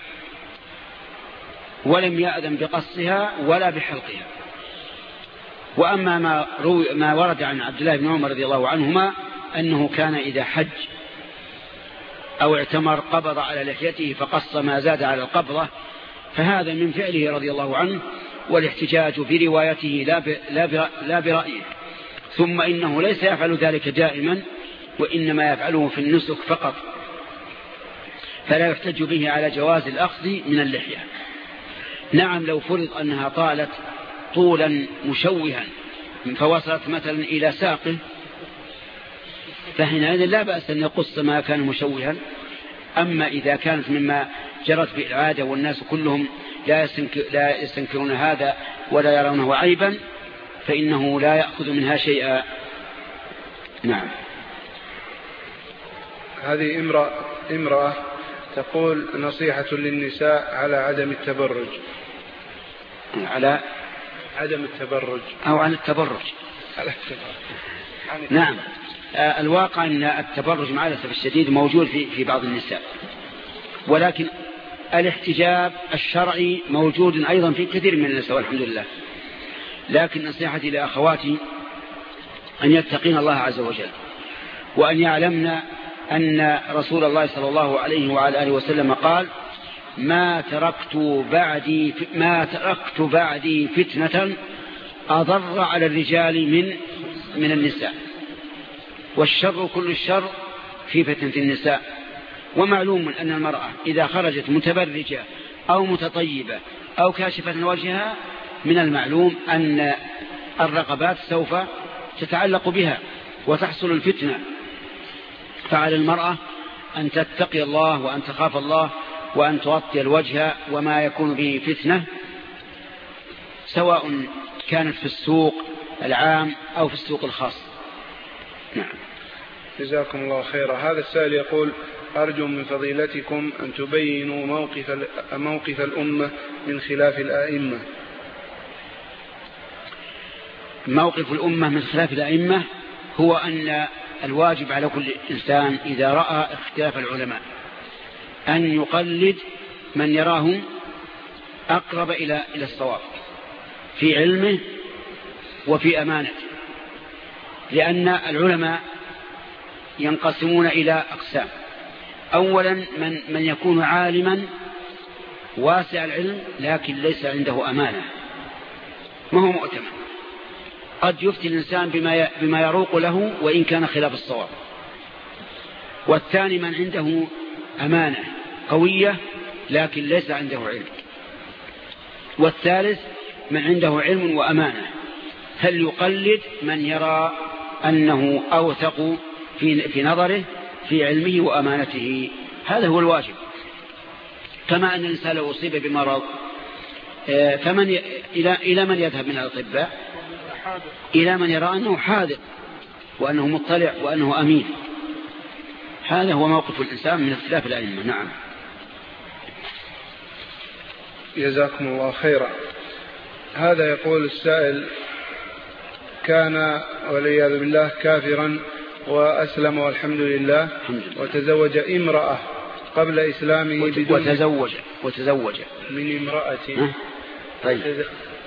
Speaker 1: ولم يأذن بقصها ولا بحلقها. وأما ما, روي ما ورد عن عبد الله بن عمر رضي الله عنهما أنه كان إذا حج أو اعتمر قبض على لحيته فقص ما زاد على القبضة، فهذا من فعله رضي الله عنه، والاحتجاج بروايته لا برأيه. ثم إنه ليس يفعل ذلك دائما، وإنما يفعله في النسك فقط، فلا يحتج به على جواز الأخذ من اللحية. نعم، لو فرض أنها طالت طولا مشوها فوصلت مثلا إلى ساقه، فحينئذ لا بأس أن يقص ما كان مشوها. أما إذا كانت مما جرت بالعادة والناس كلهم لا يستنكرون هذا ولا يرونه عيبا، فإنه لا يأخذ منها شيئا. نعم.
Speaker 2: هذه امرأة, امرأة تقول: نصيحة للنساء على عدم التبرج.
Speaker 1: على
Speaker 2: عدم التبرج
Speaker 1: أو عن التبرج.
Speaker 2: على التبرج.
Speaker 1: نعم. الواقع أن التبرج مع الأسف الشديد موجود في في بعض النساء، ولكن الاحتجاب الشرعي موجود أيضا في كثير من النساء والحمد لله. لكن نصيحتي لأخواتي أن يتقين الله عز وجل، وأن يعلمنا أن رسول الله صلى الله عليه وعلى آله وسلم قال: ما تركت بعدي ما تركت بعدي فتنة أضر على الرجال من من النساء، والشر كل الشر في فتنة النساء. ومعلوم أن المرأة إذا خرجت متبرجة أو متطيبة أو كاشفة وجهها، من المعلوم أن الرقبات سوف تتعلق بها وتحصل الفتنة. فعلى المرأة أن تتقي الله وأن تخاف الله وأن تغطي الوجه وما يكون به فتنة، سواء كانت في السوق العام أو في السوق الخاص. نعم.
Speaker 2: جزاكم الله خيرا. هذا السائل يقول: أرجو من فضيلتكم أن تبينوا موقف, موقف الأمة من خلاف الآئمة.
Speaker 1: موقف الأمة من خلاف الآئمة هو أن الواجب على كل إنسان إذا رأى اختلاف العلماء أن يقلد من يراه أقرب إلى إلى الصواب في علمه وفي أمانته، لأن العلماء ينقسمون إلى أقسام. أولا من, من يكون عالما واسع العلم لكن ليس عنده أمانة، ما هو مؤتمن، قد يفتي الإنسان بما بما يروق له وإن كان خلاف الصواب. والثاني من عنده أمانة قوية لكن ليس عنده علم. والثالث من عنده علم وأمانة، هل يقلد من يرى أنه أوثق في في نظره في علمه وأمانته؟ هذا هو الواجب. كما أن الإنسان لو أصيب بمرض فمن ي... إلى إلى من يذهب من الأطباء؟ إلى من يرى أنه حاذق وأنه مطلع وأنه أمين. هذا هو موقف الإنسان من اختلاف الأئمة. نعم.
Speaker 2: جزاكم الله خيرا. هذا يقول السائل: كان والعياذ بالله كافرا وأسلم والحمد لله، وتزوج امرأة قبل إسلامه بدون
Speaker 1: وتزوج وتزوج
Speaker 2: من امرأة
Speaker 1: طيب.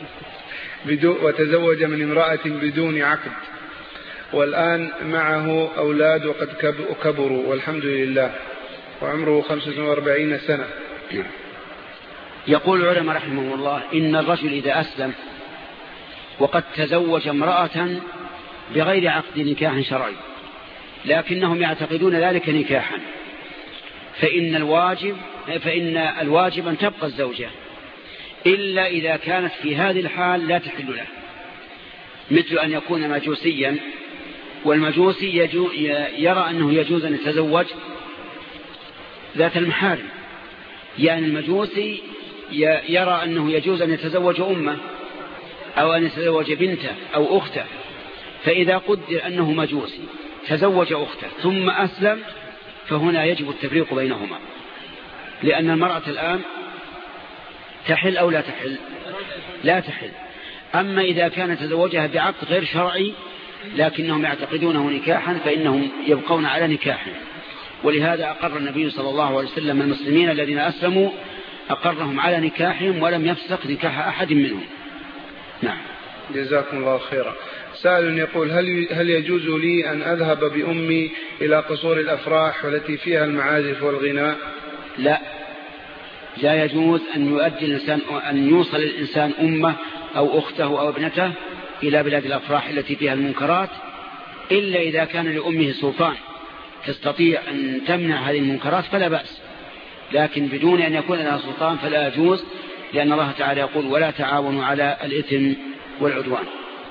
Speaker 2: وتزوج من امرأة بدون عقد، والآن معه أولاد وقد كبروا والحمد لله، وعمره خمسة وأربعين سنة.
Speaker 1: يقول العلماء رحمه الله إن الرجل إذا أسلم وقد تزوج امرأة بغير عقد نكاح شرعي لكنهم يعتقدون ذلك نكاحا، فإن الواجب فإن الواجب أن تبقى الزوجة إلا إذا كانت في هذه الحال لا تحل له، مثل أن يكون مجوسيا والمجوسي يرى أنه يجوز أن يتزوج ذات المحارم، يعني المجوسي يرى أنه يجوز أن يتزوج أمه أو أن يتزوج بنته أو أخته، فإذا قدر أنه مجوسي تزوج أخته ثم أسلم فهنا يجب التفريق بينهما، لأن المرأة الآن تحل أو لا تحل؟ لا تحل. أما إذا كان تزوجها بعقد غير شرعي لكنهم يعتقدونه نكاحا فإنهم يبقون على نكاحه، ولهذا أقر النبي صلى الله عليه وسلم المسلمين الذين أسلموا أقرهم على نكاحهم ولم يفسق نكاح أحد منهم. نعم.
Speaker 2: جزاكم الله خيرا. سائل يقول هل هل يجوز لي أن أذهب بأمي إلى قصور الأفراح والتي فيها المعازف والغناء؟
Speaker 1: لا، لا يجوز أن يؤدي الإنسان أن يوصل الإنسان أمه أو أخته أو ابنته إلى بلاد الأفراح التي فيها المنكرات إلا إذا كان لأمه سلطان تستطيع أن تمنع هذه المنكرات فلا بأس، لكن بدون أن يكون لها سلطان فلا يجوز، لأن الله تعالى يقول ولا تعاونوا على الإثم والعدوان.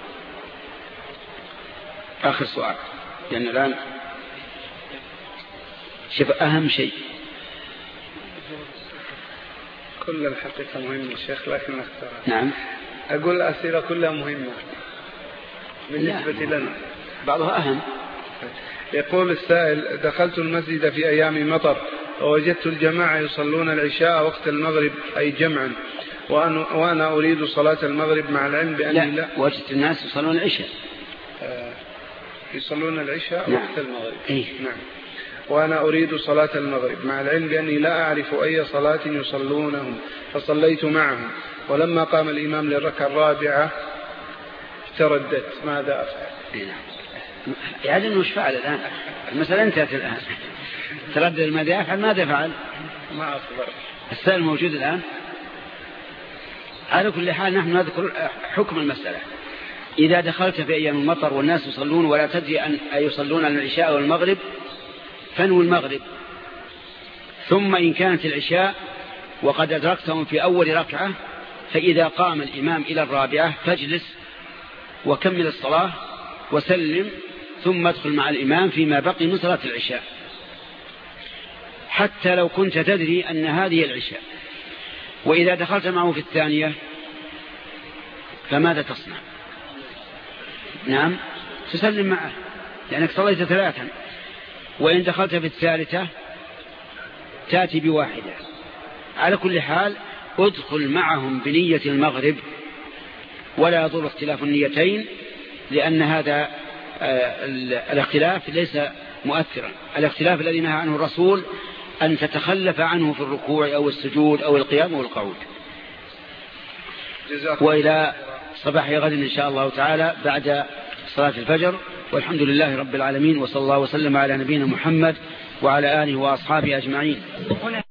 Speaker 1: آخر سؤال لأن الآن شوف أهم شيء.
Speaker 2: كل الحقيقة مهمة الشيخ لكن اختار.
Speaker 1: نعم.
Speaker 2: أقول الأسئلة كلها مهمة بالنسبة لنا،
Speaker 1: بعضها أهم.
Speaker 2: يقول السائل دخلت المسجد في أيام مطر ووجدت الجماعة يصلون العشاء وقت المغرب أي جمعا، وأنا أريد صلاة المغرب مع العلم بأني لا,
Speaker 1: لا وجدت الناس يصلون العشاء
Speaker 2: آه يصلون العشاء
Speaker 1: نعم.
Speaker 2: وقت المغرب
Speaker 1: إيه؟
Speaker 2: نعم. وأنا أريد صلاة المغرب مع العلم بأني لا أعرف أي صلاة يصلونهم، فصليت معهم، ولما قام الإمام للركعة الرابعة ترددت، ماذا أفعل؟
Speaker 1: يعني أنه ايش فعل الآن؟ المسألة انتهت الآن. تردد ماذا يفعل؟ ماذا فعل؟
Speaker 2: ما أصبر.
Speaker 1: السؤال موجود الآن. على كل حال نحن نذكر حكم المسألة. إذا دخلت في أيام المطر والناس يصلون ولا تدري أن يصلون العشاء والمغرب فانوي المغرب، ثم إن كانت العشاء وقد أدركتهم في أول ركعة فإذا قام الإمام إلى الرابعة فاجلس وكمل الصلاة وسلم ثم ادخل مع الإمام فيما بقي من صلاة العشاء، حتى لو كنت تدري أن هذه العشاء. وإذا دخلت معه في الثانية فماذا تصنع؟ نعم تسلم معه لأنك صليت ثلاثا. وإن دخلت في الثالثة تأتي بواحدة. على كل حال ادخل معهم بنية المغرب ولا يضر اختلاف النيتين، لأن هذا الاختلاف ليس مؤثرا. الاختلاف الذي نهى عنه الرسول أن تتخلف عنه في الركوع أو السجود أو القيام والقعود. وإلى صباح غد إن شاء الله تعالى بعد صلاة الفجر، والحمد لله رب العالمين، وصلى الله وسلم على نبينا محمد وعلى آله وأصحابه أجمعين.